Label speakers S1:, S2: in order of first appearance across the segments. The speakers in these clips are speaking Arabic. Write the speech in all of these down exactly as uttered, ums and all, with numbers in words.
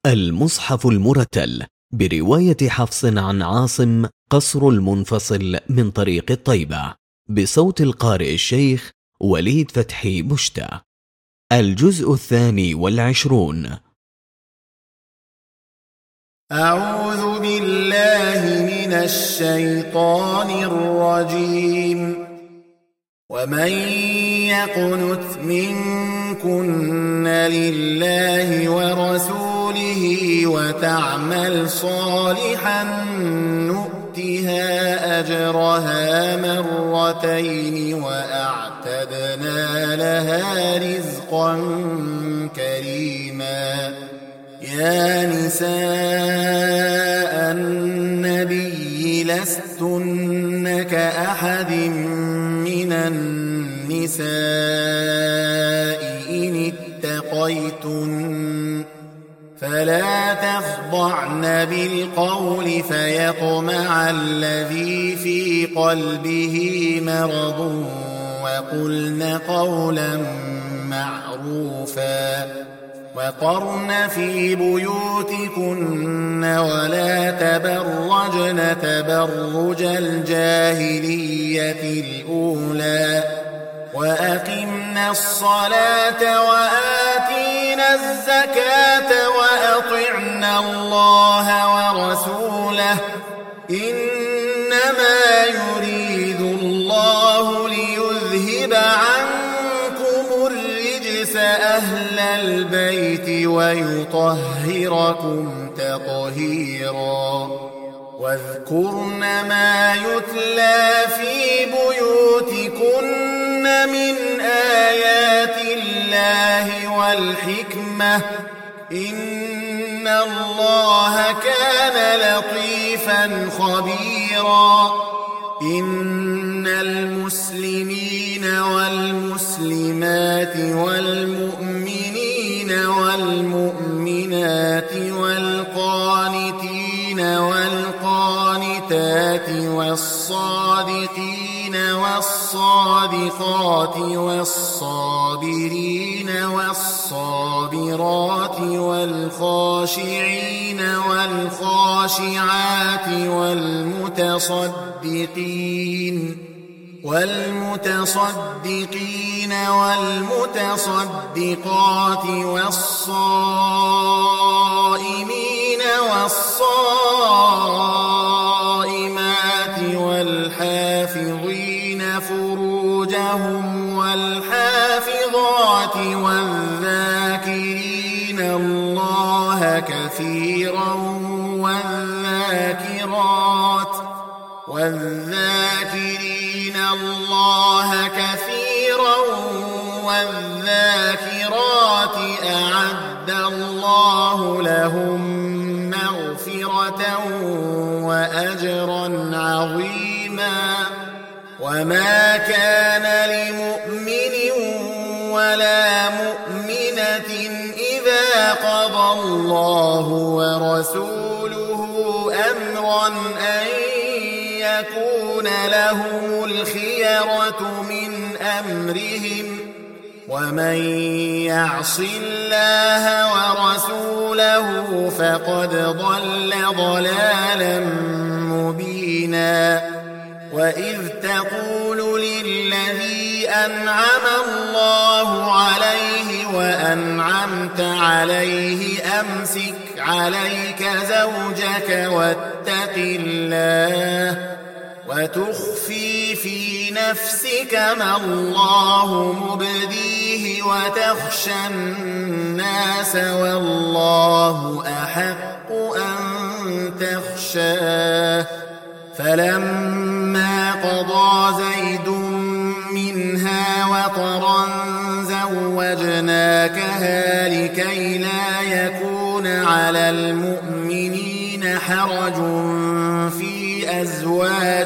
S1: المصحف المرتل برواية حفص عن عاصم قصر المنفصل من طريق الطيبة بصوت القارئ الشيخ وليد فتحي بشتى. الجزء الثاني والعشرون.
S2: أعوذ بالله من الشيطان الرجيم. ومن يقنت منكن لله ورسوله وتعمل صالحا نؤتها أجرها مرتين وأعتدنا لها رزقا كريما. يا نساء النبي لستن كأحد من النساء إن اتقيتن فلا تخضعن بالقول فيطمع الذي في قلبه مرض وقلن قولا معروفا. وقرن في بيوتكن ولا تبرجن تبرج الجاهلية الأولى وأقمنا الصلاة وآتينا الزكاة وأطعنا الله ورسوله إنما يريد الله ليذهب عنكم الرجس أهل البيت ويطهركم تطهيرا. واذكرن ما يتلى في بيوتكن من آيات الله والحكمة إن الله كان لطيفا خبيرا. إن المسلمين والمسلمات والمؤمنين والمؤمنات والقانتين والقانتات والصادقين والصادقات والصابرين والصابرات والخاشعين والخاشعات والمتصدقين والمتصدقين والمتصدقات والصائمين والصائمات والحافظين فروجهم والحافظات والذاكرين الله كثيرا والذاكرات والذاكرين الله كثيرا والذاكرات أعد الله لهم مغفرة وأجرا عظيما. وما كان لمؤمن ولا مؤمنة إذا قضى الله ورسوله أمرا أن يكون لهم الخيرة من أمرهم ومن يعص الله ورسوله فقد ضل ضلالا مبينا. وإذ تقول للذي أنعم الله عليه وأنعمت عليه أمسك عليك زوجك واتق الله وتخفي في نفسك ما الله مبديه وتخشى الناس والله أحق أن تخشاه. فلما قضى زيد منها وطرا زوجناكها لكي لا يكون على المؤمنين حرج في أزواج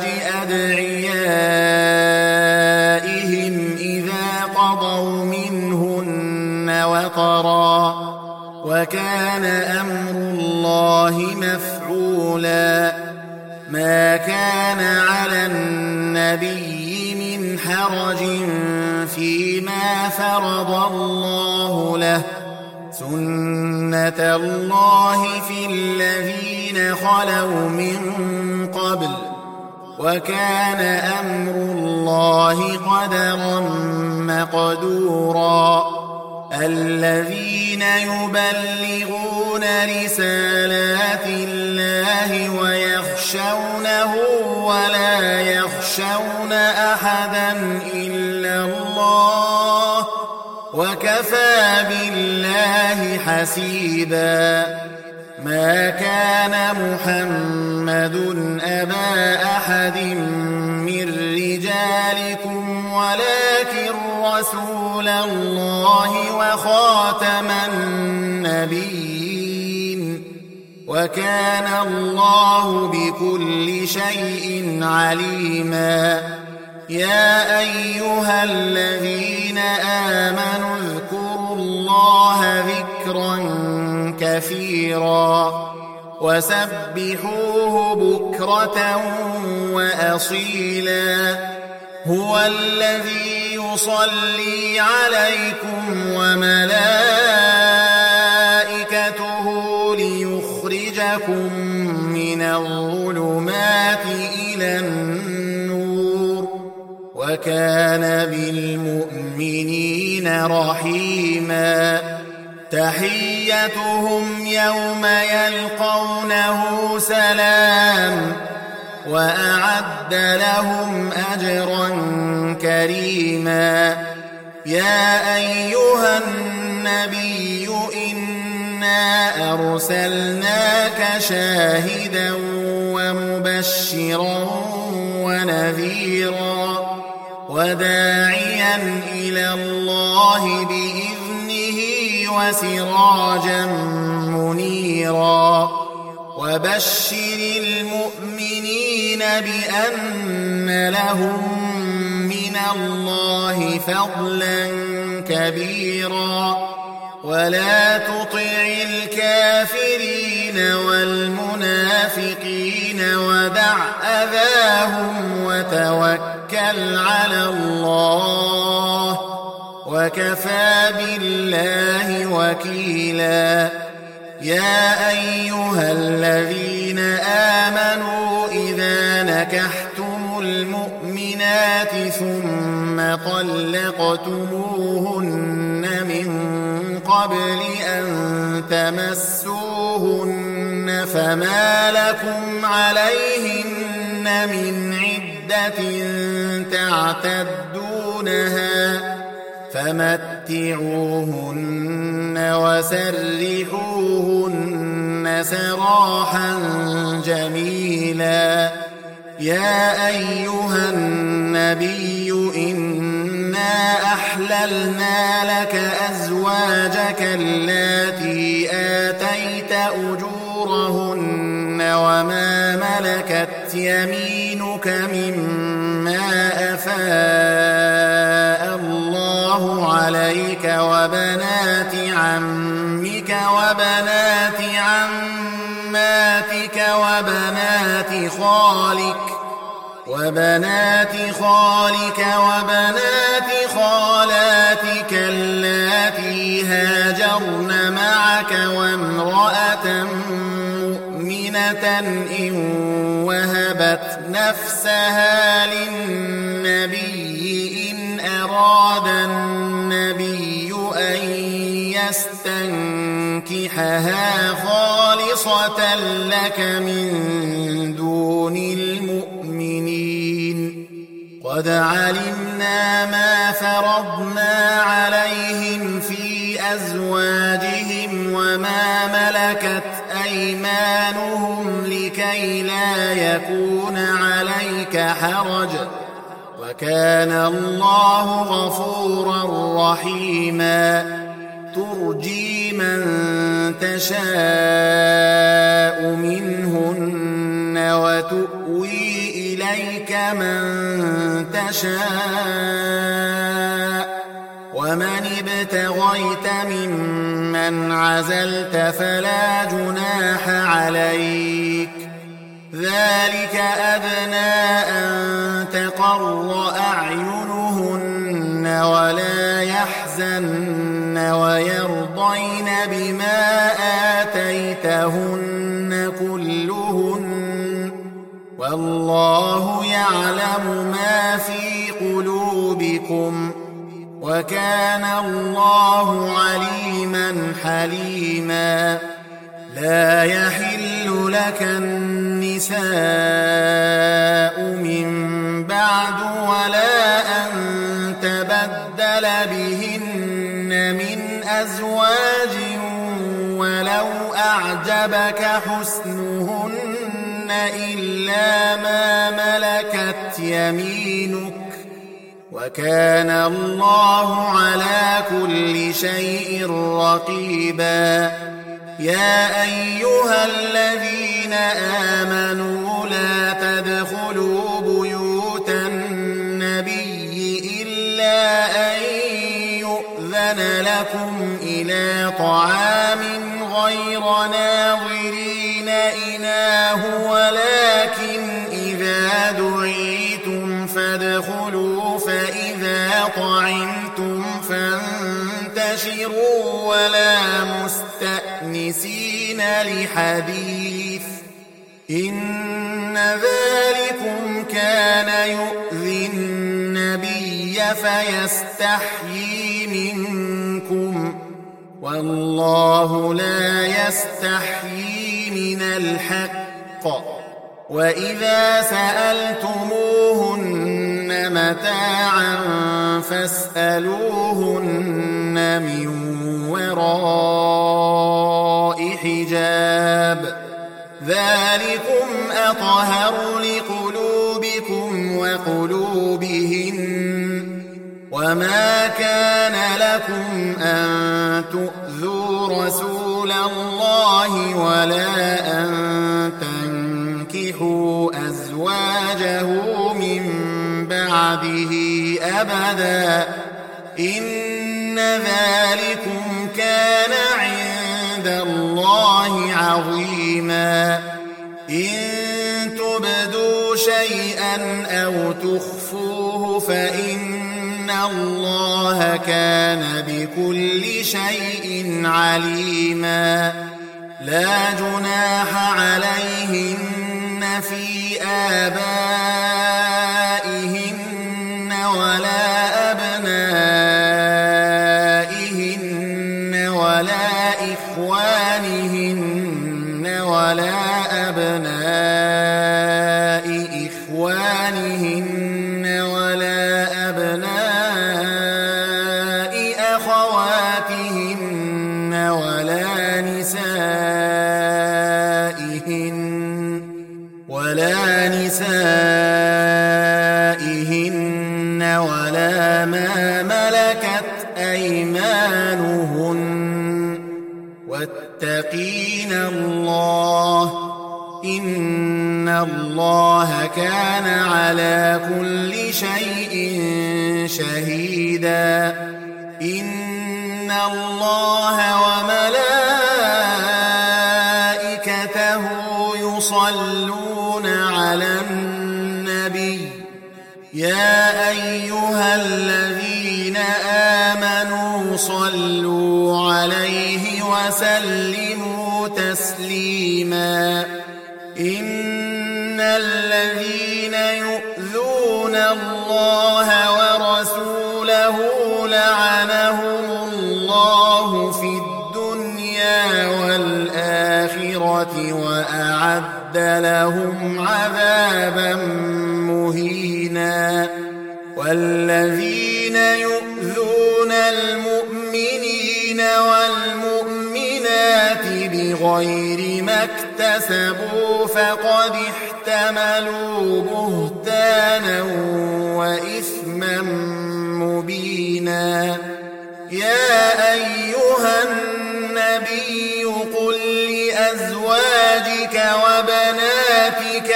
S2: أدعيائهم إذا قضوا منهن وطرا وكان أمر الله مفعولا. ما كان على النبي من حرج فيما فرض الله له سنة سُنَّةَ اللَّهِ فِي الَّذِينَ خَلَوْا مِن قَبْلُ ۚ وَكَانَ أَمْرُ اللَّهِ قَدَرًا مَّقْدُورًا. الَّذِينَ يُبَلِّغُونَ رِسَالَاتِ اللَّهِ وَيَخْشَوْنَهُ وَلَا يَخْشَوْنَ أَحَدًا إِلَّا اللَّهَ ۗ وَكَفَىٰ بِاللَّهِ حَسِيبًا. مَا كَانَ مُحَمَّدٌ أَبَا أَحَدٍ مِّن رِّجَالِكُمْ وَلَٰكِن رَّسُولَ اللَّهِ وَخَاتَمَ النَّبِيِّينَ ۗ وَكَانَ اللَّهُ بِكُلِّ شَيْءٍ عَلِيمًا. يَا أَيُّهَا الَّذِينَ آمَنُوا اذْكُرُوا اللَّهَ ذِكْرًا كَثِيرًا وَسَبِّحُوهُ بُكْرَةً وَأَصِيلًا. هُوَ الَّذِي يُصَلِّي عَلَيْكُمْ وَمَلَائِكَتُهُ لِيُخْرِجَكُم مِّنَ الظُّلُمَاتِ إِلَى النُّورِ ۚ وَكَانَ بِالْمُؤْمِنِينَ رَحِيمًا. تَحِيَّتُهُمْ يَوْمَ يَلْقَوْنَهُ سَلَامٌ ۚ وَأَعَدَّ لَهُمْ أَجْرًا كَرِيمًا. يَا أَيُّهَا النَّبِيُّ إِنَّا أَرْسَلْنَاكَ شَاهِدًا وَمُبَشِّرًا وَنَذِيرًا وَدَاعِيًا إِلَى اللَّهِ بِإِذْنِهِ وَسِرَاجًا مُّنِيرًا. وَبَشِّرِ الْمُؤْمِنِينَ بِأَنَّ لَهُم مِّنَ اللَّهِ فَضْلًا كَبِيرًا. وَلَا تُطِعِ الْكَافِرِينَ وَالْمُنَافِقِينَ وَدَعْ أَذَاهُمْ وَتَوَكَّلْ عَلَى اللَّهِ ۚ وَكَفَىٰ بِاللَّهِ وَكِيلًا. يَا أَيُّهَا الَّذِينَ آمَنُوا إِذَا نَكَحْتُمُ الْمُؤْمِنَاتِ ثُمَّ طَلَّقْتُمُوهُنَّ مِن قَبْلِ أَن تَمَسُّوهُنَّ فَمَا لَكُمْ عَلَيْهِنَّ مِنْ عِدَّةٍ تَعْتَدُّونَهَا فَمَتِّعُوهُنَّ وَسَرِّحُوهُنَّ سَرَاحًا جَمِيلًا. يَا أَيُّهَا النَّبِيُّ إِنَّا أَحْلَلْنَا لَكَ أَزْوَاجَكَ اللَّاتِي آتَيْتَ أُجُورَهُنَّ وَمَا مَلَكَتْ يَمِينُكَ مِمَّا أَفَاءَ اللَّهُ عَلَيْكَ وَبَنَاتِ عَمِّكَ وَبَنَاتِ عَمَّاتِكَ وَبَنَاتِ خَالِكَ وَبَنَاتِ خَالِكَ وَبَنَاتِ خَالَاتِكَ اللَّاتِي هَاجَرْنَ مَعَكَ وَامْرَأَةً مُّؤْمِنَةً إِن وَهَبَتْ نَفْسَهَا لِلنَّبِيِّ إِنْ أَرَادَ النَّبِيُّ أَن يَسْتَنكِحَهَا خَالِصَةً لَّكَ مِن دُونِ الْمُؤْمِنِينَ. قَدْ عَلِمْنَا مَا فَرَضْنَا عَلَيْهِمْ فِي أَزْوَاجِهِمْ وَمَا مَلَكَتْ أَيْمَانُهُمْ لِكَيْ لَا يَكُونَ عَلَيْكَ حَرَجٌ ۗ وَكَانَ اللَّهُ غَفُورًا رَّحِيمًا. تُرْجِي مَن تَشَاءُ مِنْهُنَّ وَتُؤْوِي إِلَيْكَ مَن تَشَاءُ ۖ وَمَنِ ابْتَغَيْتَ مِمَّنْ عَزَلْتَ فَلَا جُنَاحَ عَلَيْكَ ۚ ذَلِكَ أَدْنَىٰ أَن تَقَرَّ أَعْيُنُهُنَّ وَلَا يَحْزَنَّ وَيَرْضَيْنَ بِمَا رأيتهن كلهن والله يعلم ما في قلوبكم وكان الله عليما حليما لا يحل لك النساء من بعد ولا أن تبدل بهن من أزواج ولو أعجبك حسنهن إلا ما ملكت يمينك وكان الله على كل شيء رقيبا يا أيها الذين آمنوا لا تدخلوا بيوت النبي إلا أن يؤذن لكم إلى طعام غير ناظرين إناه ولكن إذا دعيتم فادخلوا فإذا طعمتم فانتشروا ولا مستأنسين لحديث إن ذلكم كان يؤذي النبي فيستحيي منكم والله لا يستحيي من الحق وإذا سألتموهن متاعا فاسألوهن من وراء حجاب ذلكم أطهر لقلوبكم وقلوبهن وما كان لكم أن تؤذوا رسول الله ولا أن تنكحوا أزواجه من بعده أبدا إن ذلكم كان عند الله عظيما إن تبدوا شيئا أو تخفوه فإن الله كان بكل شيء عليما لا جناح عليهن في آبائهن ولا أبنائهن ولا إخوانهن ولا أبناء إخوانهن ولا أبناء أخواتهن ولا نسائهن ولا نسائهن ولا ما ملكت أيمانهن واتقين الله إن الله كان على كل شيء شهيدا إن الله وملائكته يصلون على النبي يا أيها الذين آمنوا صلوا عليه وسلموا تسليما إن الذين يؤذون الله ورسوله لعنهم الله في الدنيا والآخرة وأعد لهم عذابا مهينا والذين يؤذون المؤمنين والمؤمنات بغير ما اكتسبوا فقد احتملوا بهتانا وإثما مبينا يا أيها النبي قل لأزواجك وبناتك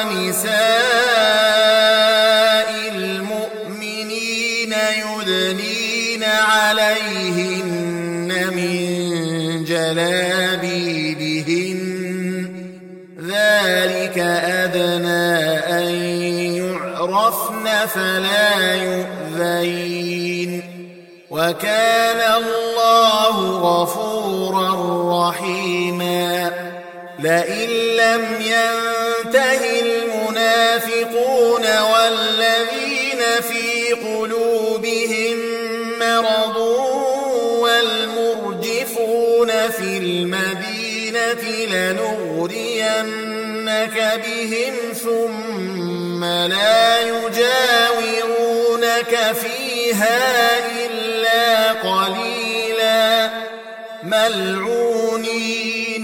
S2: ونساء المؤمنين يدنين عليهن من جلابيبهن ذلك أدنى أن يعرفن فلا يؤذين وكان الله غفورا رحيما لئن لم ينته المنافقون والذين في قلوبهم مرض والمرجفون في المدينة لنغرينك بهم ثم لا يجاورونك فيها إلا قليلا ملعونين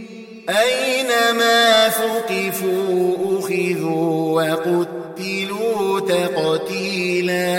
S2: أينما ثقفوا أخذوا وقتلوا تقتيلا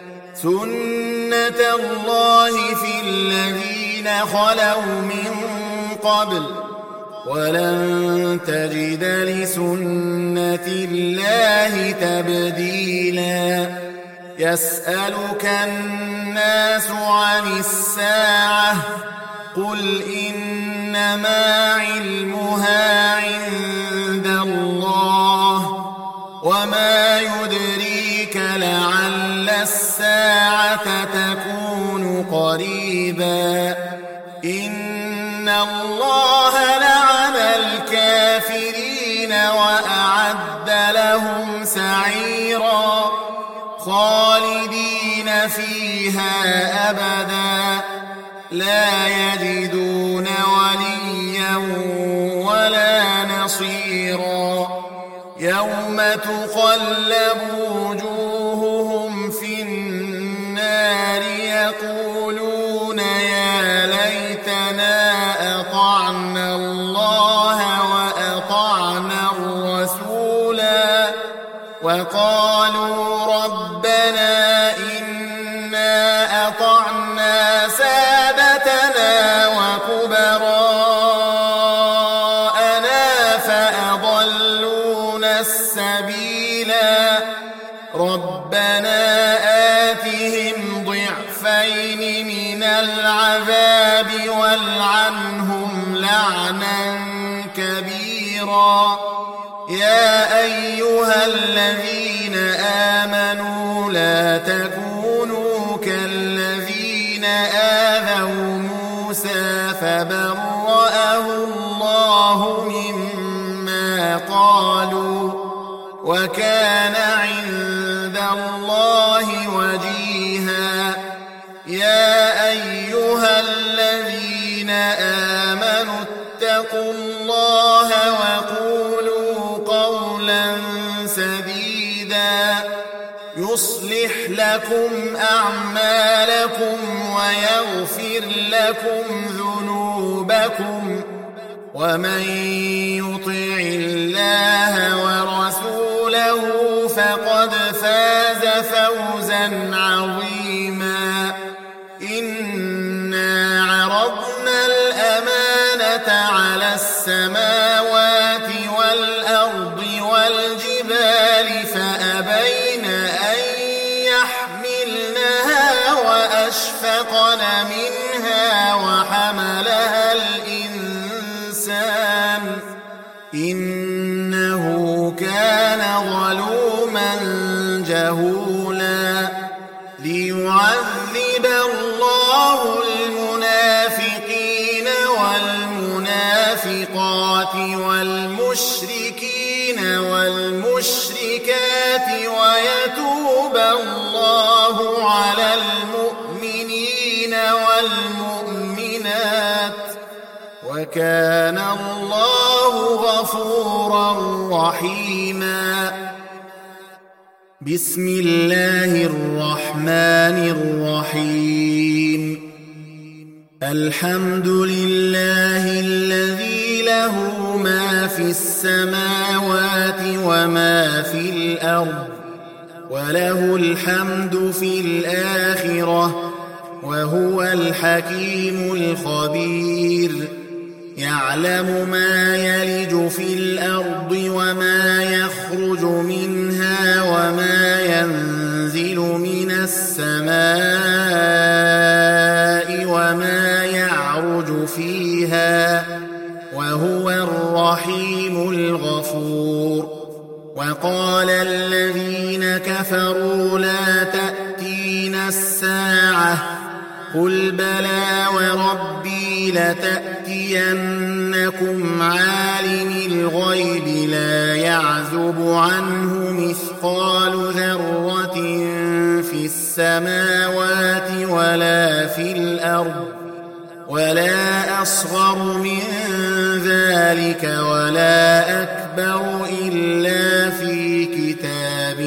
S2: سنة الله في الذين خلوا من قبل ولن تجد لسنة الله تبديلا يسألك الناس عن الساعة قل إنما علمها عند الله وما يدريك لعل الساعة تكون قريبا إن الله لعن الكافرين وأعد لهم سعيرا خالدين فيها أبدا لا يجدون وليا ولا نصيرا يوم تقلب وجوههم في النار يقولون يا ليتنا أطعنا الله وأطعنا الرسولا وقالوا ربنا إنا أطعنا سادتنا وكبراءنا فأضلونا السبيلا ربنا آتهم ضعفين من العذاب والعنهم لعنا كبيرا يا أيها الذين آمنوا لا تكونوا كالذين آذوا موسى فبرأه الله مما قالوا وكان عند الله وجيها يا أيها الذين آمنوا اتقوا الله وقولوا قولا سديدا يصلح لكم أعمالكم ويغفر لكم ذنوبكم ومن يطع الله ورسوله فقد فاز فوزا عظيما إنا عرضنا الأمانة على السماوات والأرض والجبال فأبين أن يحملنها وأشفقن منها وحملها الإنسان إنه كان ظلوما جهولا ليعذب الله المنافقين والمنافقات والمشركين والمشركات ويتوب الله على المؤمنين والمؤمنات وكان الله غفورا رحيما بسم الله الرحمن الرحيم الحمد لله الذي له ما في السماوات وما في الأرض وله الحمد في الآخرة وهو الحكيم الخبير يعلم ما يلج في الأرض وما يخرج منها وما ينزل من السماء وما يعرج فيها وهو الرحيم الغفور وقال الذين كفروا لا تأتينا الساعة قل بلى وربي لتأتينكم عالم عنه مثقال ذرة في السماوات ولا في الأرض ولا أصغر من ذلك ولا أكبر إلا في كتاب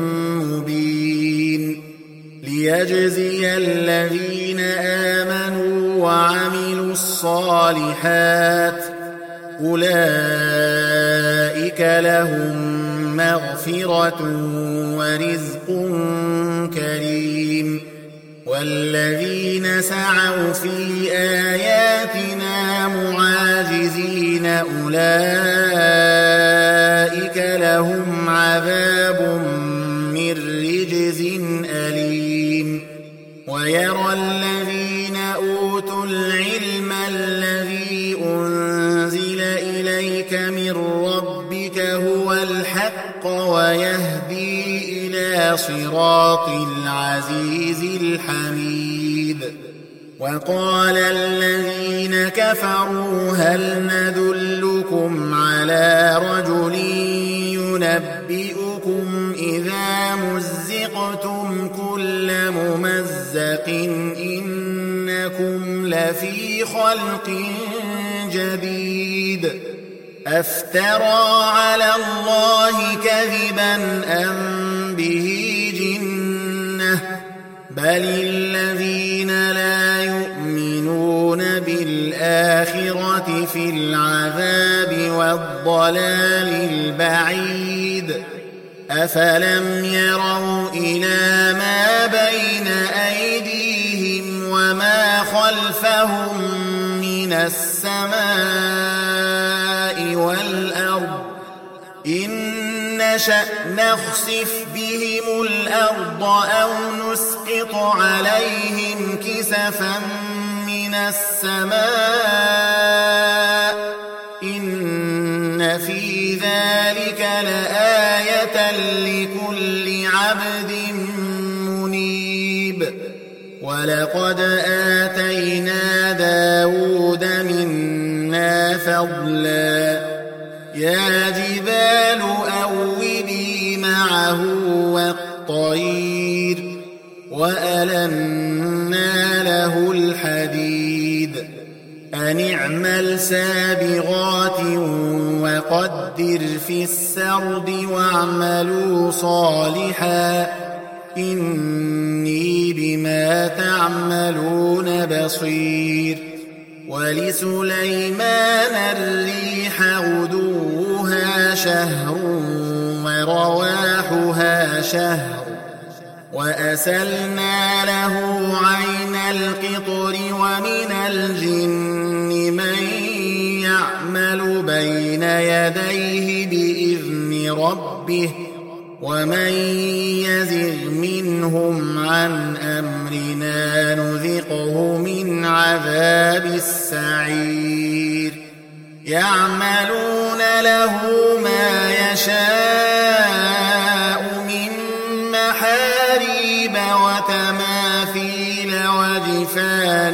S2: مبين ليجزي الذين آمنوا وعملوا الصالحات أولئك لهم مغفرة ورزق كريم والذين سعوا في آياتنا معاجزين أولئك لهم عذاب من رجز أليم ويرى الذين أوتوا العلم الذي أنزل إليك من ربك هو الحق ويهدي إلى صراط العزيز الحميد وقال الذين كفروا هل ندلكم على رجل ينبئكم إذا مزقتم كل ممزق إنكم لفي خلق جديد أفترى على الله كذبا أم به جنة بل الذين لا يؤمنون بالآخرة في العذاب والضلال البعيد أفلم يروا إلى ما بين أيديهم وما خلفهم من السماء والأرض إن نشأ نخسف بهم الأرض أو نسقط عليهم كسفا من السماء إن في ذلك لآية لكل عبد منيب ولقد آتينا داود منا فضلا يا جبال أوبي معه والطير وألنا له الحديد أن اعمل سابغات وقدر في السرد واعملوا صالحا إني بما تعملون بصير ولسليمان الريح غدوها شهر ورواحها شهر وأسلنا له عين القطر ومن الجن من يعمل بين يديه بإذن ربه ومن يزغ منهم عن أمرنا نذقه من عذاب السعير يعملون له ما يشاء من محاريب وتماثيل وجفان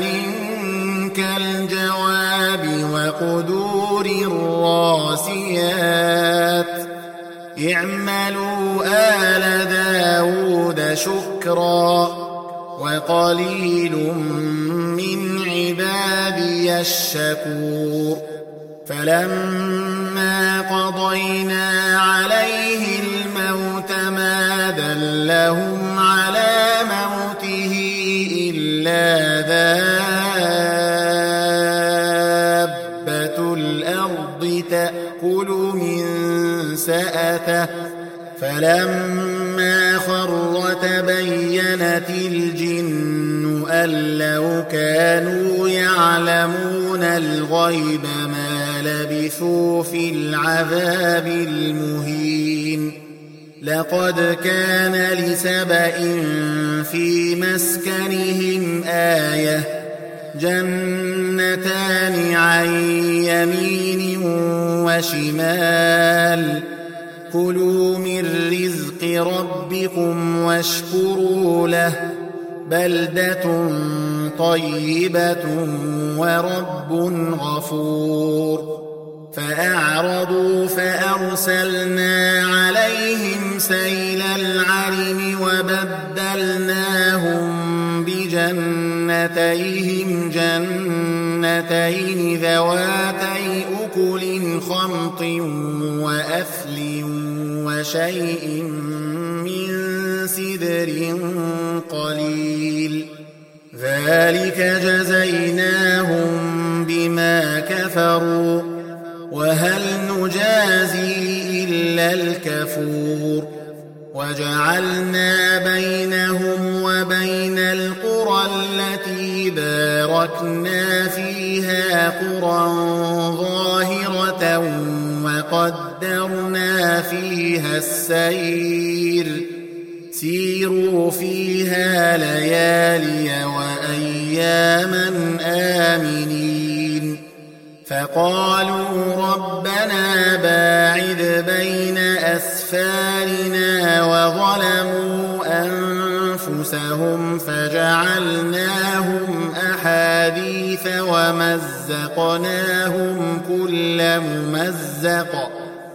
S2: كالجواب وقدور الراسيات اعملوا آل داود شكرا وقليل من عبادي الشكور فلما قضينا عليه الموت ما دلهم على موته إلا دابة الأرض تأكل من سأته فلما خر تبينت الجن أن لو كانوا يعلمون الغيب ما لبثوا في العذاب المهين لقد كان لسبإ في مسكنهم آية جنتان عن يمين وشمال كلوا من رزق ربكم واشكروا له بلدة طيبة ورب غفور فأعرضوا فأرسلنا عليهم عليهم سيل العرم وبدلناهم بجنتيهم جنتين ذواتي أكل خمط وأثل وشيء من سدر قليل ذلك جزيناهم بما كفروا وهل نجازي إلا الكفور وجعلنا بينهم وبين القرى التي باركنا فيها قرى ظاهرة وقدرنا فيها السير سيروا فيها ليالي وأياما آمنين فقالوا ربنا باعد بين أسفارنا وظلموا أنفسهم فجعلناهم أحاديث ومزقناهم كل ممزق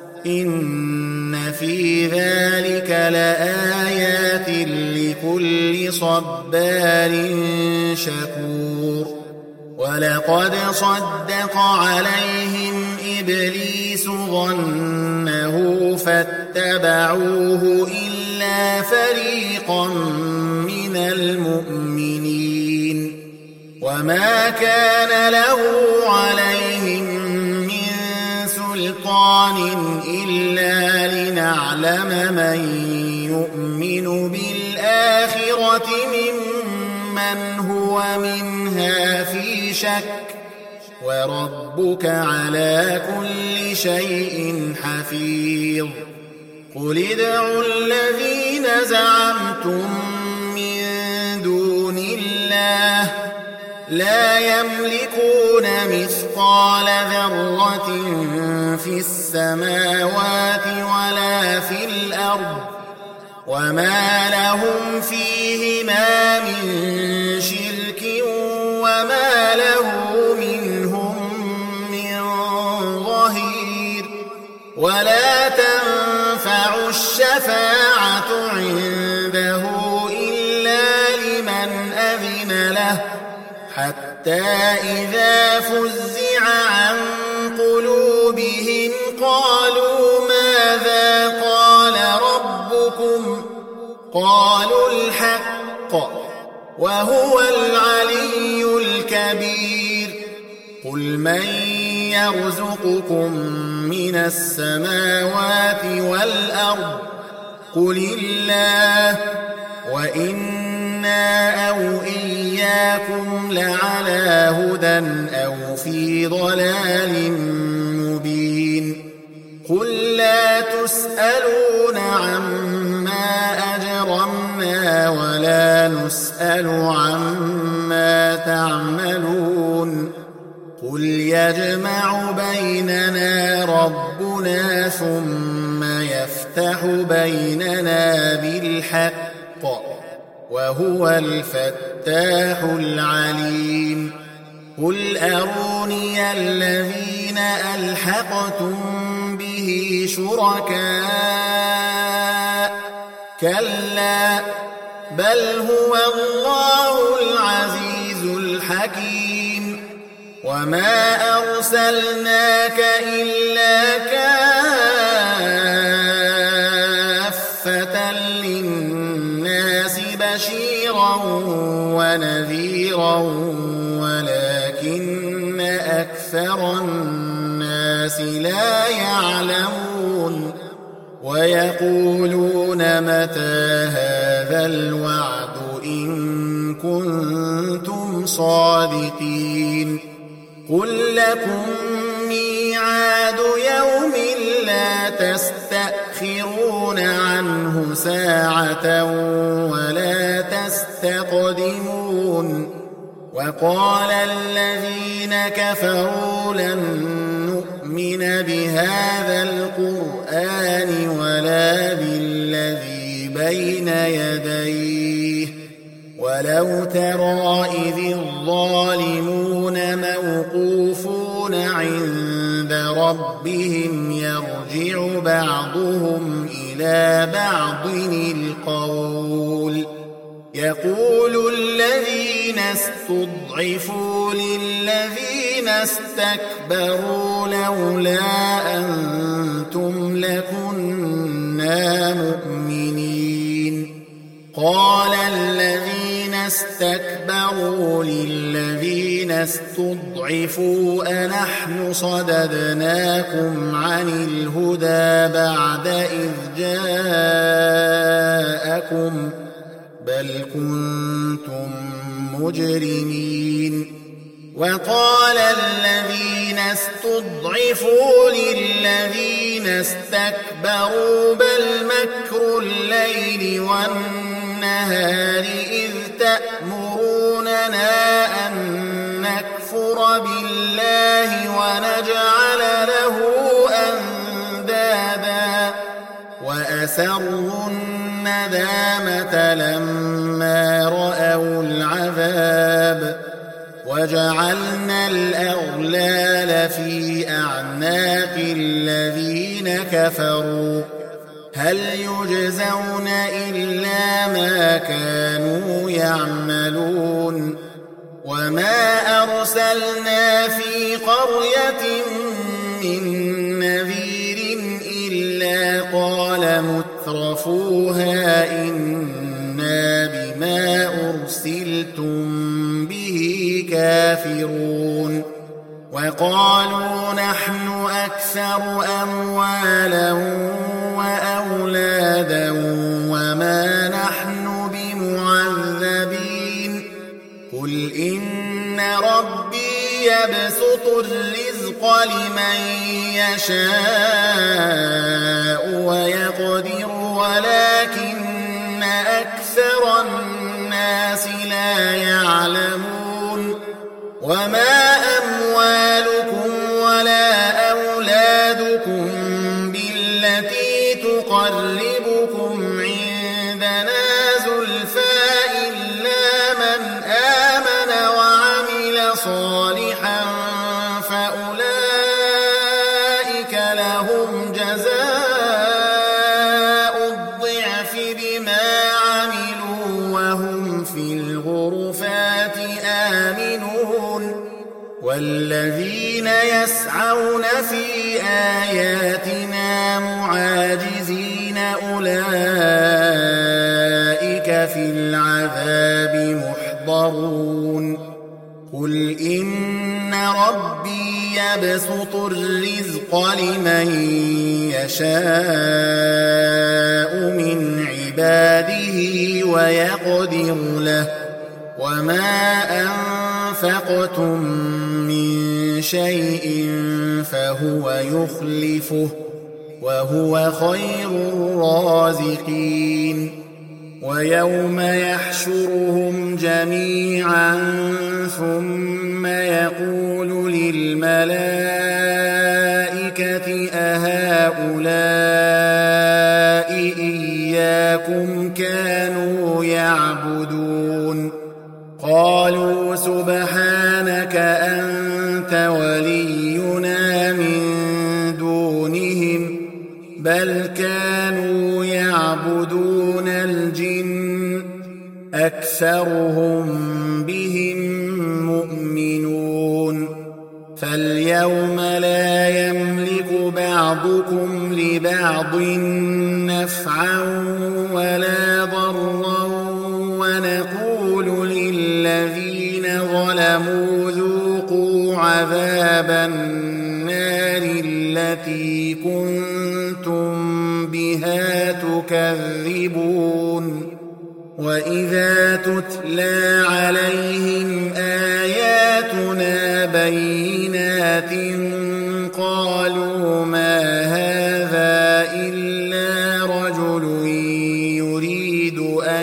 S2: إن في ذلك لآيات لكل صبار شكور ولقد صدق عليهم إبليس ظنه فاتبعوه إلا فريقا من المؤمنين وما كان له عليهم من سلطان إلا لنعلم من يؤمن بالآخرة ممن هو منها في شك وربك على كل شيء حفيظ قل ادعوا الذين زعمتم من دون الله لا يملكون مثقال ذرة في السماوات ولا في الأرض وما لهم فيهما من شرك وما له منهم من ظهير ولا تنفع الشفاعة عنده إلا لمن أذن له حتى إذا فزع عن قلوبهم قالوا ماذا قال ربكم قالوا الحق وهو العلي الكبير قل من يرزقكم من السماوات والأرض قل الله وإنا أو إياكم لعلى هدى أو في ضلال مبين قل لا تسألون عما أجرمنا ولا نسأل عما تعملون قل يجمع بيننا ربنا ثم يفتح بيننا بالحق وهو الفتاح العليم قل أروني الذين ألحقتم به شركاء كلا بل هو الله العزيز الحكيم وما أرسلناك إلا كافة للناس بشيرا ونذيرا ولكن أكثر الناس لا يعلمون ويقولون متى هذا الوعد إن كنتم صادقين قل لكم ميعاد يوم لا تستأخرون عنه ساعة ولا تستقدمون وقال الذين كفروا لن نؤمن بهذا القرآن ولا بالذي بين يديه ولو ترى إذ الظالمون موقوفون عند ربهم يرجع بعضهم إلى بعض القول يقول الذين استضعفوا للذين استكبروا لولا أنتم لكنا مؤمنين قال الذين استكبروا للذين استضعفوا أنحن صددناكم عن الهدى بعد إذ جاءكم بل كنتم مجرمين وقال الذين استضعفوا للذين استكبروا بل مكر الليل والنهار إذ تأمروننا أن نكفر بالله ونجعل له أندادا وأسروا الندامة لما رأوا العذاب وجعلنا الأغلال في أعناق الذين كفروا هل يجزون إلا ما كانوا يعملون وما أرسلنا في قرية من نذير إلا قال مترفوها إنا بما أرسلتم به كافرون وقالوا نحن أكثر أموالا وأولادا وما نحن بمعذبين قل إن ربي يبسط الرزق لمن يشاء ويقدر ولكن أكثر الناس لا يعلمون وما أموالكم ولا أولادكم بالتي تقربكم عندنا زلفى إلا من آمن وعمل صالحا فأولئك لهم جزاء الضعف بما عملوا وهم في الغرفات آمنون والذين يسعون في آياتنا معاجزين أولئك في العذاب محضرون قل إن ربي يبسط الرزق لمن يشاء من عباده ويقدر له وما أنفقتم من شيء فهو يخلفه وهو خير الرازقين ويوم يحشرهم جميعا ثم يقول للملائكة أهؤلاء إياكم كانوا يعبدون قالوا سبحانك أنت ولينا من دونهم بل كانوا يعبدون الجن أكثرهم بهم مؤمنون فاليوم لا يملك بعضكم لبعض نفعا ولا ضرا ونقول للذين ظلموا ذوقوا عذاب النار التي كنتم بها تكذبون وإذا تتلى عليهم آياتنا بينات قالوا ما هذا إلا رجل يريد أن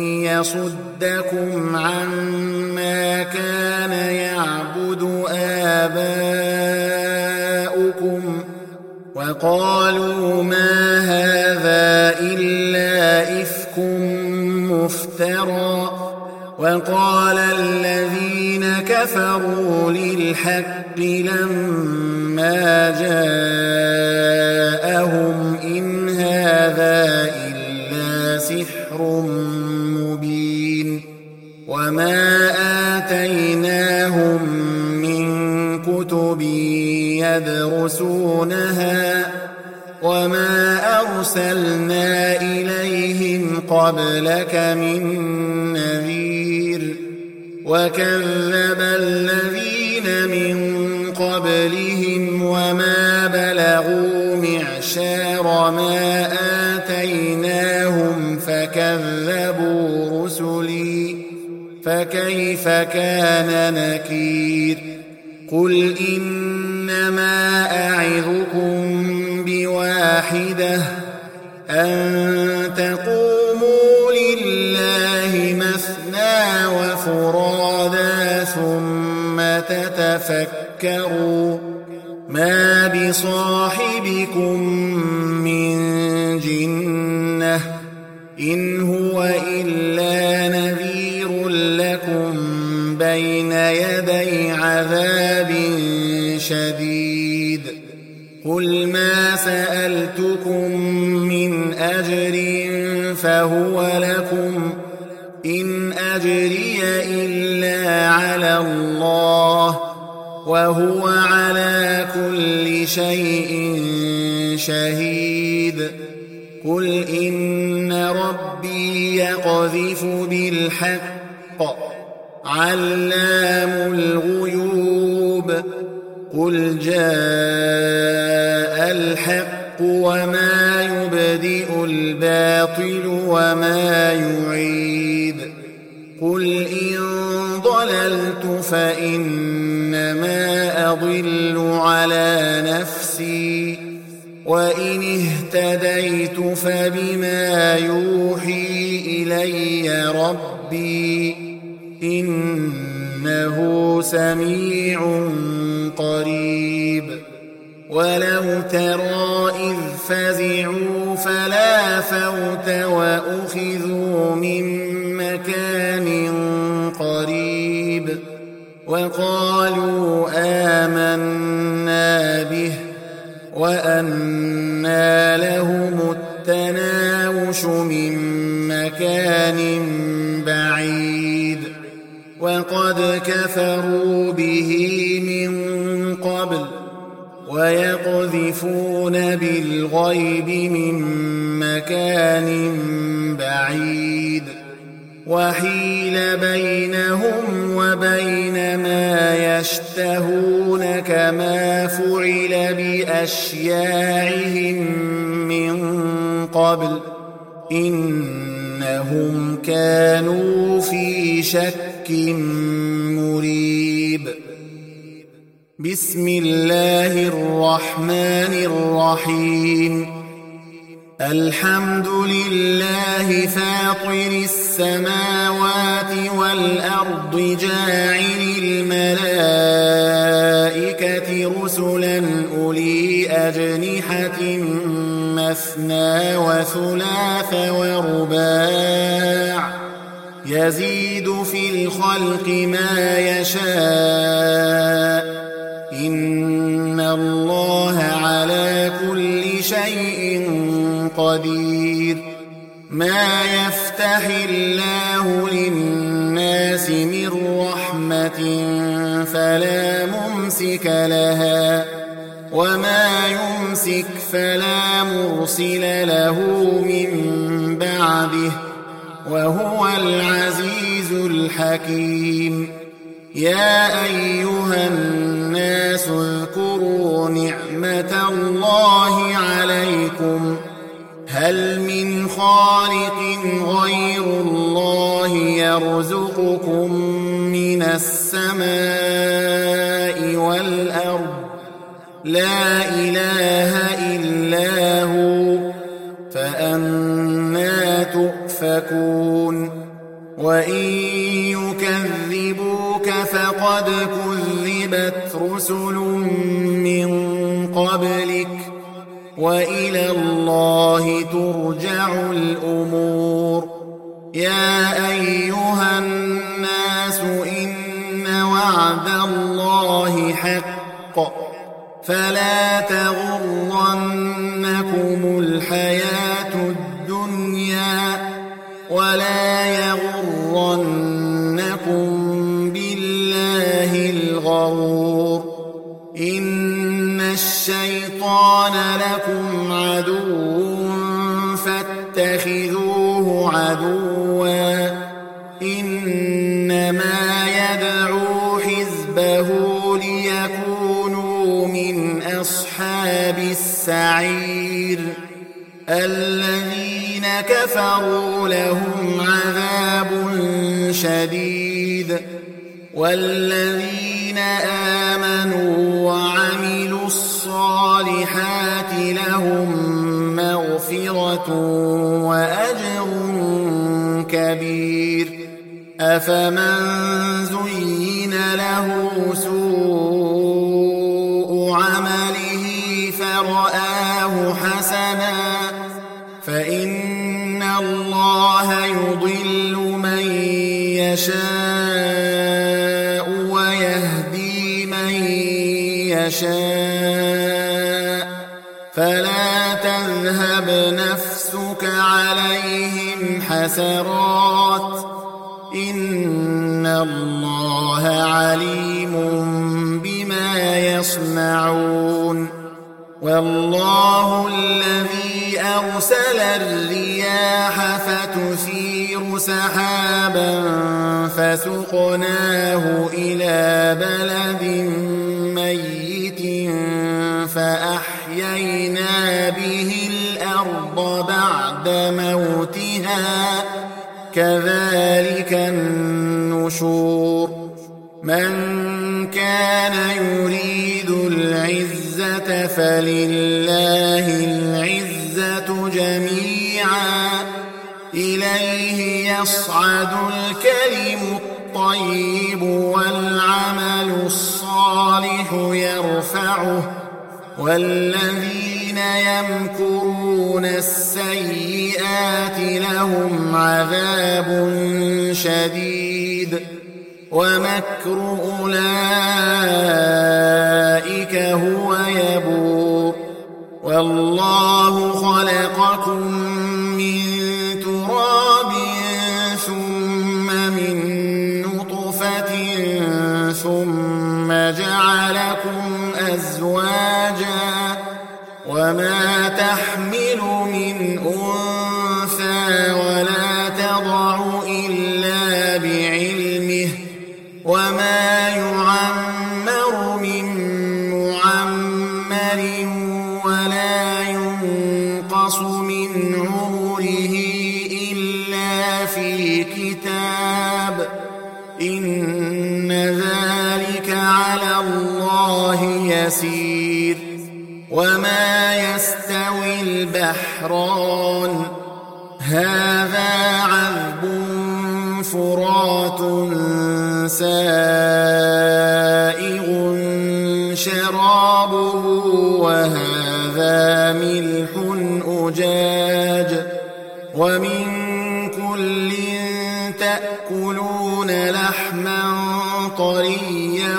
S2: يصدكم عما كان يعبد آباؤكم وقالوا ما هذا إلا إفك مفترى وقال الذين كفروا للحق لما ما جاءهم إن هذا إلا سحر مبين وما آتيناهم من كتب يدرسونها وما أرسلنا إليهم قبلك من نذير وكذب الذين من قبلهم وما بلغوا معشار ما آتيناهم فكذبوا رسلي فكيف كان نكير قل إنما أعظكم بواحدة أن تقوموا لله مثنى وفرادا ثم تتفكروا ما بصاحبكم من جنة إن هو إلا نذير لكم بين يدي عذاب شديد قل ما سألتكم من أجر فهو لكم إن أجري إلا على الله وهو على كل شيء شهيد قل إن ربي يقذف بالحق علام الغيوب قل جاء الحق وما يبدئ الباطل وما يعيد قل إن ضللت فإنما أضل على نفسي وإن اهتديت فبما يوحي إلي ربي إنه سميع قريب ولو ترى إذ فزعوا فلا فوت وأخذوا من مكان قريب وقالوا آمنا به وأنى لهم التناوش من مكان بعيد وقد كفروا به من قبل ويقذفون بالغيب من مكان بعيد وحيل بينهم وبين ما يشتهون كما فعل بأشياعهم من قبل إنهم كانوا في شك مريب بسم الله الرحمن الرحيم الحمد لله فاطر السماوات والأرض جاعل الملائكة رسلا أولي أجنحة مثنى وثلاث ورباع يزيد في الخلق ما يشاء إن الله على كل شيء قدير ما يفتح الله للناس من رحمة فلا ممسك لها وما يمسك فلا مرسل له من بعده وهو العزيز الحكيم يا أيها الناس اذكروا نعمة الله عليكم هل من خالق غير الله يرزقكم من السماء والأرض لا إله إلا هو فأنى تؤفكون وإن يكذبوك فقد كذبت رسل من قبلك وإلى الله ترجع الأمور يا أيها الناس إن وعد الله حق فلا تغرنكم الحياة الدنيا ولا يغرنكم بالله الغرور إن الشيطان لكم عدو فاتخذوه عدوا إنما يدعو حزبه ليكونوا من أصحاب السعير الذين كفروا لهم عذاب شديد والذين آمنوا وعملوا الصالحات لهم مغفرة وأجر كبير أفمن زين له سوء عمله فرآه حسنا فإن الله يضل من يشاء ويهدي من يشاء فلا تذهب نفسك عليهم حسرات إن الله عليم بما يصنعون والله الذي أرسل الرياح فتثير سحابا فسقناه إلى بلد ميت فأحيينا به الأرض بعد موتها كذلك النشور من كان يريد العزة فلله العزة جميعا إليه يصعد الكلم الطيب والعمل الصالح يرفعه والذين يمكرون السيئات لهم عذاب شديد ومكر أولئك هو يبور والله خلقكم من تراب ثم من نطفة ثم جعلكم أزواجا وما تحمل من أنثى ولا تضع إلا بعلمه وما يعمر من معمر ولا ينقص من عمره إلا في كتاب إن ذلك على الله يسير وما يستوي البحران هذا عذب فرات سائغ شرابه وهذا ملح أجاج ومن كل تأكلون لحما طريا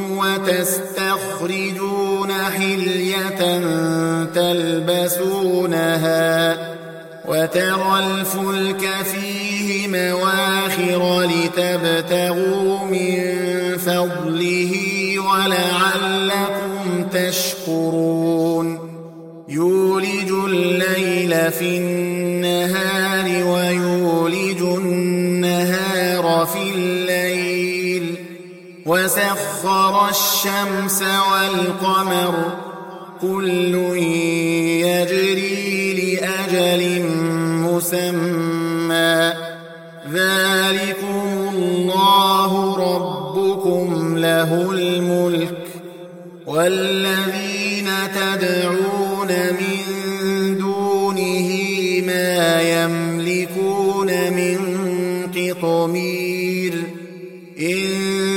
S2: وتستخرجون حلية تلبسونها وترى الفلك فيه مواخر لتبتغوا من فضله ولعلكم تشكرون يولج الليل في النهار ويولج النهار في الليل وسخر الشمس والقمر كل يجري لأجل مسمى ذلكم الله ربكم له الملك والذين تدعون من دونه ما يملكون من قطمير إن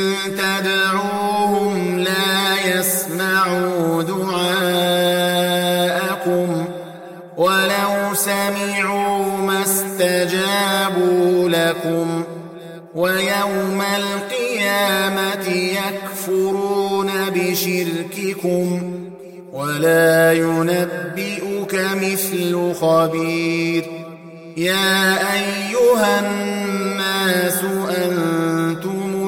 S2: تدعوهم لا يسمعوا دعاءكم ولو سمعوا ما استجابوا لكم ويوم القيامة يكفرون بشرككم ولا ينبئك مثل خبير يا أيها الناس أنتم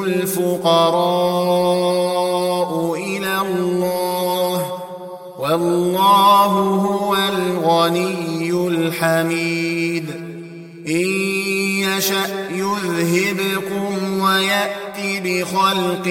S2: الفقراء إلى الله والله هو الغني الحميد إن يشأ يذهبكم ويأت بخلق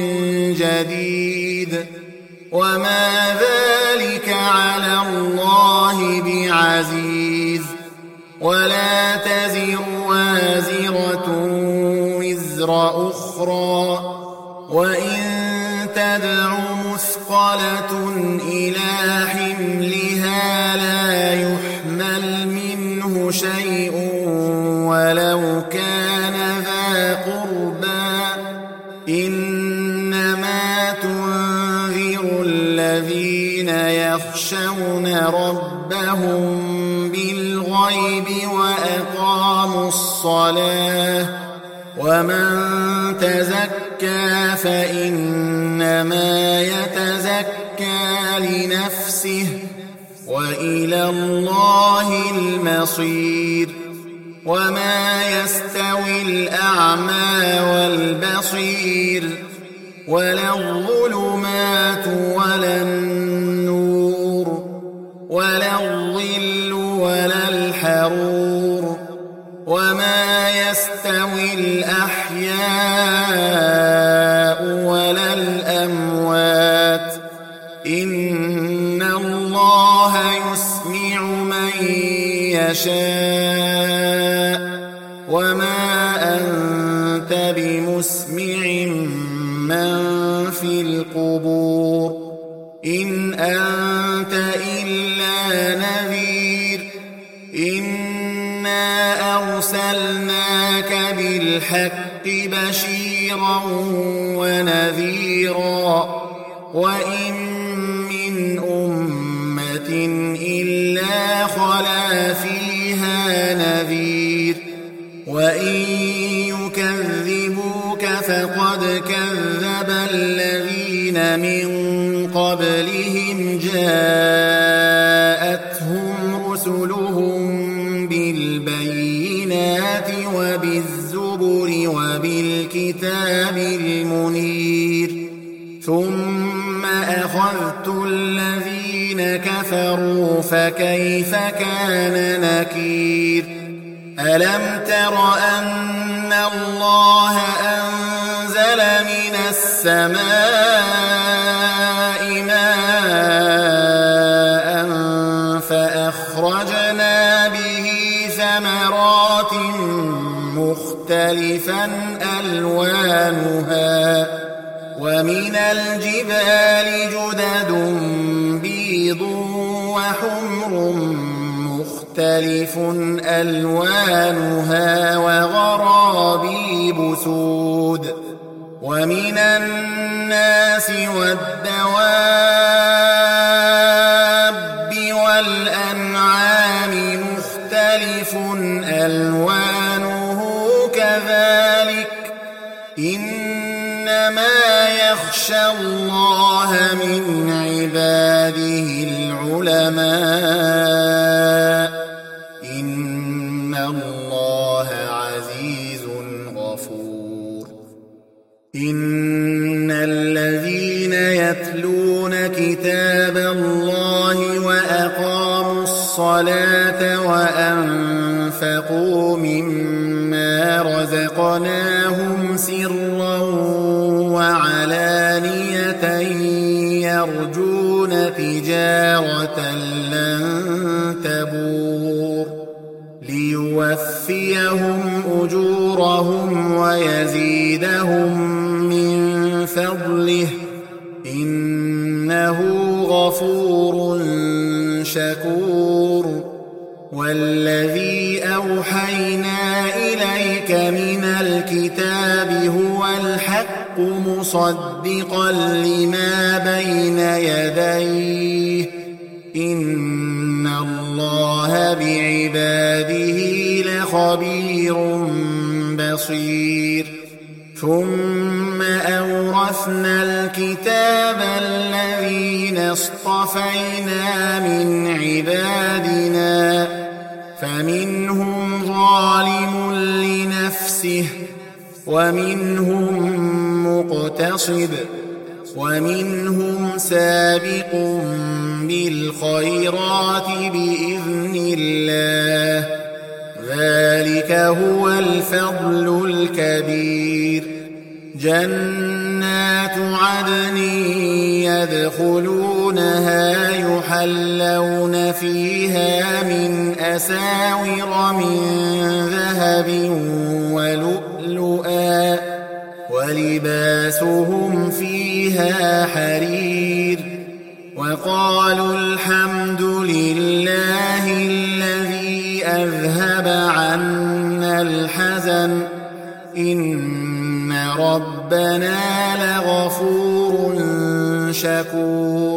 S2: جديد وما ذلك على الله بعزيز ولا تزر وازرة وزر أخرى وإن تدع مثقلة إلى حملها لا يحمل منه شيء ولو كان ذا قربى إنما تنذر الذين يخشون ربهم بالغيب وأقاموا الصلاة ومن تزكى فإنما يتزكى لنفسه وإلى الله المصير وما يستوي الأعمى والبصير ولا الظلمات ولا النور ولا الظل ولا الحرور وما يستوي الأحياء ولا الأموات إن الله يسمع من يشاء وما أنت بمسمع من في القبور إن أنت إلا نذير إنا أرسلناك بالحق بشيرا ونذيرا وإن من أمة إلا خلا فيها نذير وإن يكذبوك فقد كذب الذين من قبلهم جاءتهم رسلهم بالبينات وبالزبر وبالكتاب المنير ثم أخذت الذين كفروا فكيف كان نكير ألم تر أن الله أنزل من السماء ماء فأخرجنا به ثمرات مختلفا ألوانها ومن الجبال جدد بيض وحمر مختلف ألوانها وغرابيب سود ومن الناس والدواب والأنعام مختلف ألوانه كذلك إنما يخشى الله من عباده العلماء إن الله عزيز غفور إن الذين يتلون كتاب الله وأقاموا الصلاة وأنفقوا مما رزقناهم سرا وعلانية يرجون تجارة لن تبور ليوفيهم أجورهم ويزيدهم من فضله إنه غفور شكور والذي أوحينا إليك من الكتاب هو الحق مصدقا لما بين يديه إن الله بعباده لخبير بصير ثم أورثنا وأورثنا الكتاب الذين اصطفينا من عبادنا فمنهم ظالم لنفسه ومنهم مقتصد ومنهم سابق بالخيرات بإذن الله ذلك هو الفضل الكبير جنات عدن يدخلونها يحلون فيها من أساور من ذهب ولؤلؤا ولباسهم فيها حرير وقالوا الحمد لله الذي أذهب عنا الحزن إن ربنا لغفور شكور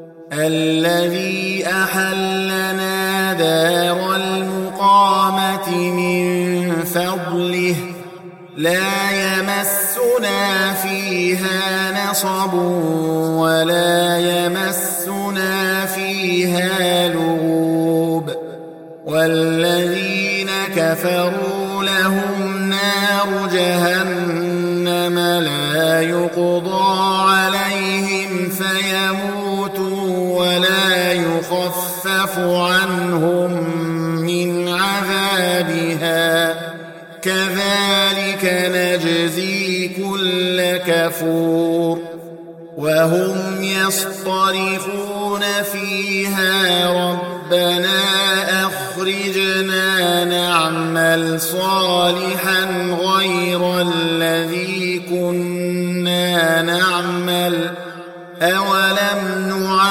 S2: الذي أحلنا دار المقامة من فضله لا يمسنا فيها نصب ولا يمسنا فيها لغوب والذين كفروا لهم نار جهنم لا يقضى عليهم فيموتوا ولا يخفف عنهم من عذابها كذلك نجزي كل كفور وهم يصطرخون فيها ربنا أخرجنا نعمل صالحا غير الذي كنا نعمل أولم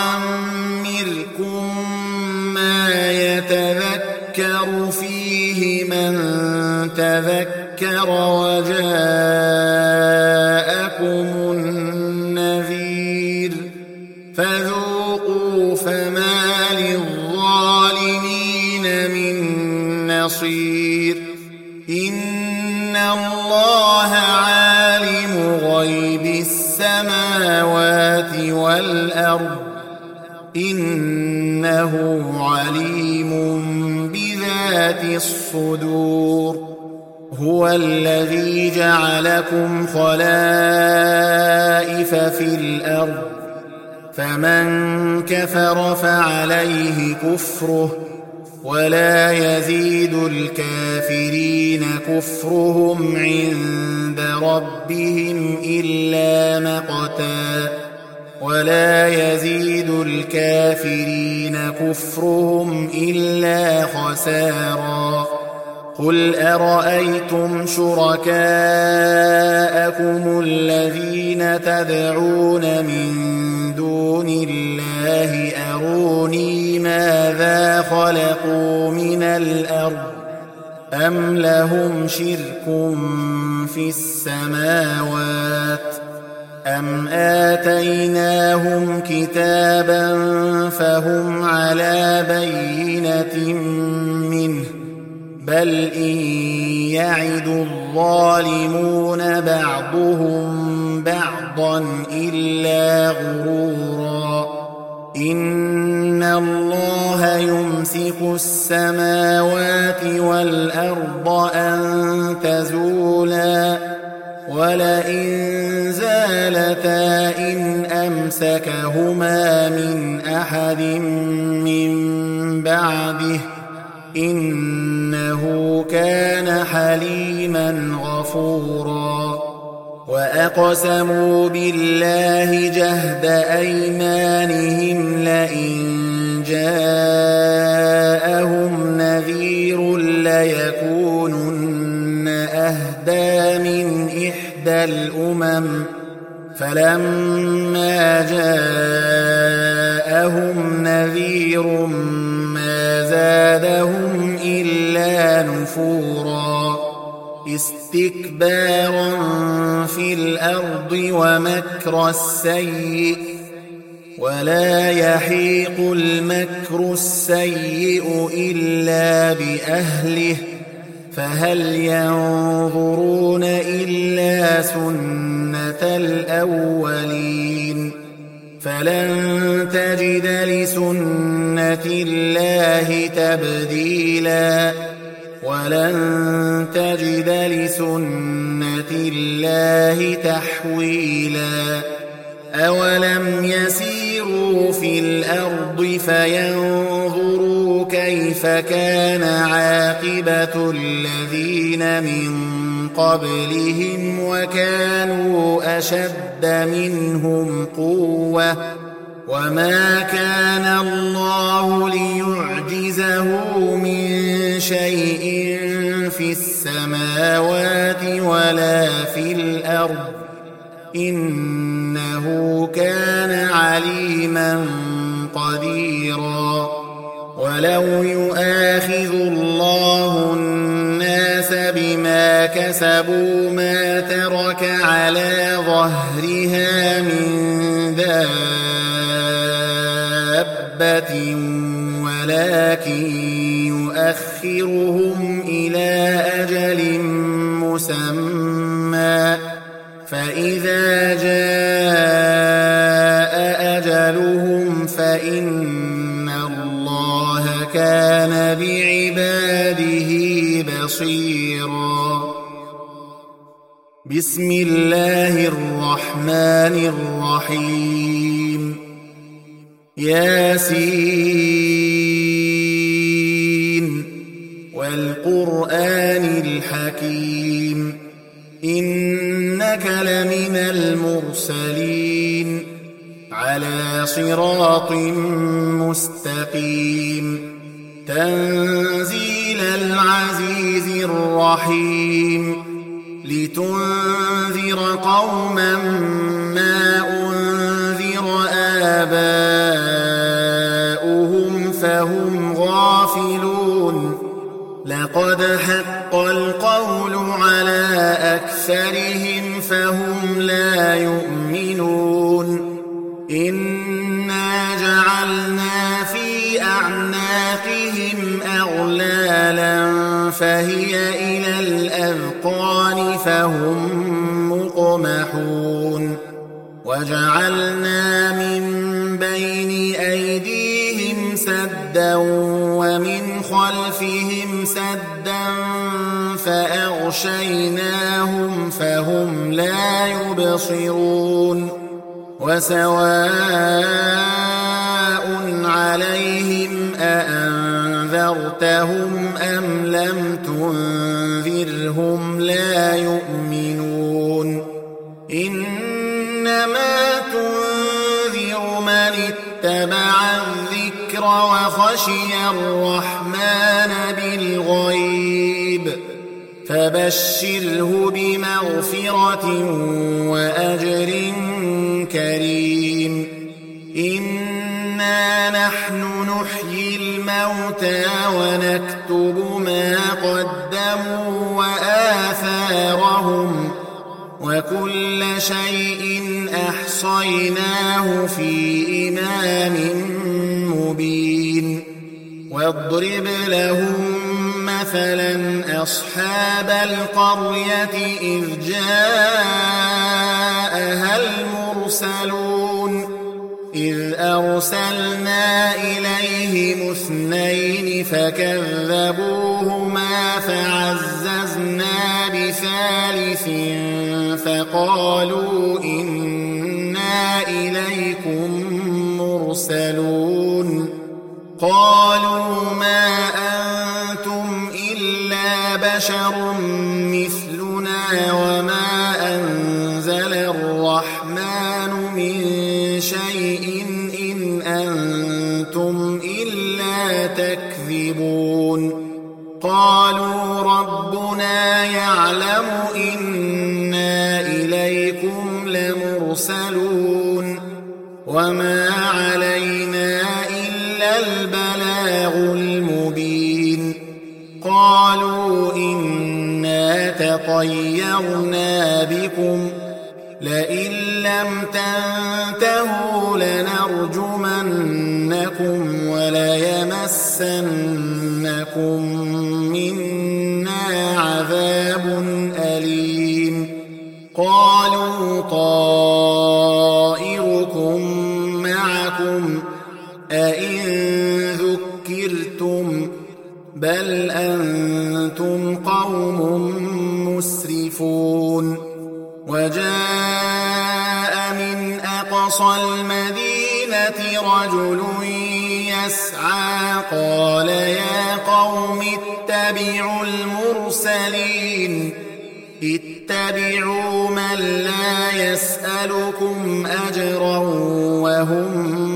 S2: نعمركم ما يتذكر فيه من تذكر وجاءكم النذير فذوقوا فما للظالمين من نصير إن الله عالم غيب السماوات والأرض إنه عليم بذات الصدور هو الذي جعلكم خلائف في الأرض فمن كفر فعليه كفره ولا يزيد الكافرين كفرهم عند ربهم إلا مقتا ولا يزيد الكافرين كفرهم إلا خسارا قل أرأيتم شركاءكم الذين تدعون من دون الله أروني ماذا خلقوا من الأرض أم لهم شرك في السماوات أم آتيناهم كتابا فهم على بينة منه بل إن يعد الظالمون بعضهم بعضا إلا غرورا إن الله يمسك السماوات والأرض أن تزولا ولئن زالتا إن أمسكهما من أحد من بعده إنه كان حليما غفورا وأقسموا بالله جهد أيمانهم لئن جاءهم نذير ليكونن أهدى من إحدى الأمم فلما جاءهم نذير ما زادهم إلا نفورا استكبارا في الأرض ومكر السيء ولا يحيق المكر السيء إلا بأهله فهل ينظرون إلا سنة الأولين فلن تجد لسنة الله تبديلا ولن تجد لسنة الله تحويلا أولم يسيروا في الأرض فينظروا كيف كان عاقبة الذين من قبلهم وكانوا أشد منهم قوة وما كان الله ليعجزه من شيء في السماوات ولا في الأرض إنه كان عليما قديرا ولو يؤاخذ الله الناس بما كسبوا ما ترك على ظهرها من دابة ولكن يؤخرهم إلى أجل مسمى فإذا جاء أجلهم فإن الله كان بعباده بصيرا بسم الله الرحمن الرحيم ياسين والقرآن الحكيم إنك لمن المرسلين على صراط مستقيم تنزيل العزيز الرحيم لتنذر قوما ما أنذر آباؤهم فهم غافلون لقد حق القول على أكثرهم فهم لا يؤمنون إنا جعلنا في أعناقهم أغلالا فهي إلى الأذقان فهم مقمحون وجعلنا من بين أيديهم سدا ومن خلفهم سدا فأغشيناهم فهم لا يبصرون وسواء عليهم أأنذرتهم أم لم تنذرهم لا يؤمنون إنما تنذر من اتبع الذكر وخشي الرحمن بالغيب فبشره بمغفرة وأجر كريم إنا نحن نحيي الموتى ونكتب ما قدموا وآثارهم وكل شيء أحصيناه في إمام مبين واضرب لهم مثلا أصحاب القرية إذ جاءها المرسلون إذ أرسلنا إليهم اثنين فكذبوهما فعززنا بثالث فقالوا إنا إليكم مرسلون قالوا ما أنتم إلا بشر مثلنا وما أنزل الرحمن من شيء إن أنتم إلا تكذبون قالوا ربنا يعلم إنا إليكم لمرسلون وما علينا إلا البلاغ المبين قالوا إنا تطيرنا بكم لئن لم تنتهوا لنرجمنكم وليمسنكم منا بل أنتم قوم مسرفون وجاء من أقصى المدينة رجل يسعى قال يا قوم اتبعوا المرسلين اتبعوا من لا يسألكم أجرا وهم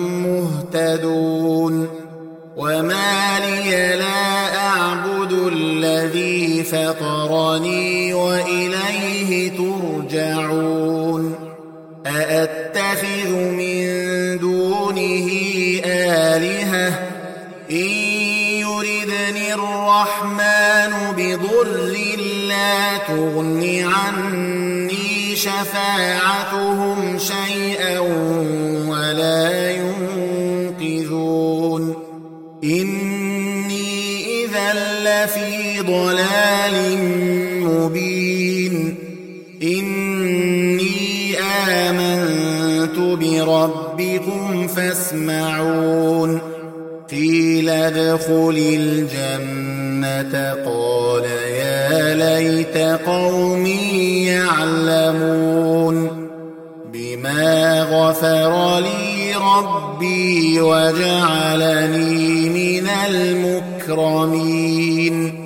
S2: مهتدون وما لي لا أعبد الذي فطرني وإليه ترجعون أأتخذ من دونه آلهة إن يردني الرحمن بضر لا تغن عني شفاعتهم شيئا ولا ينقذون إني إذا لفي ضلال مبين إني آمنت بربكم فاسمعون قيل ادخل الجنة قال يا ليت قومي يعلمون بما غفر لي ربي وجعلني من المكرمين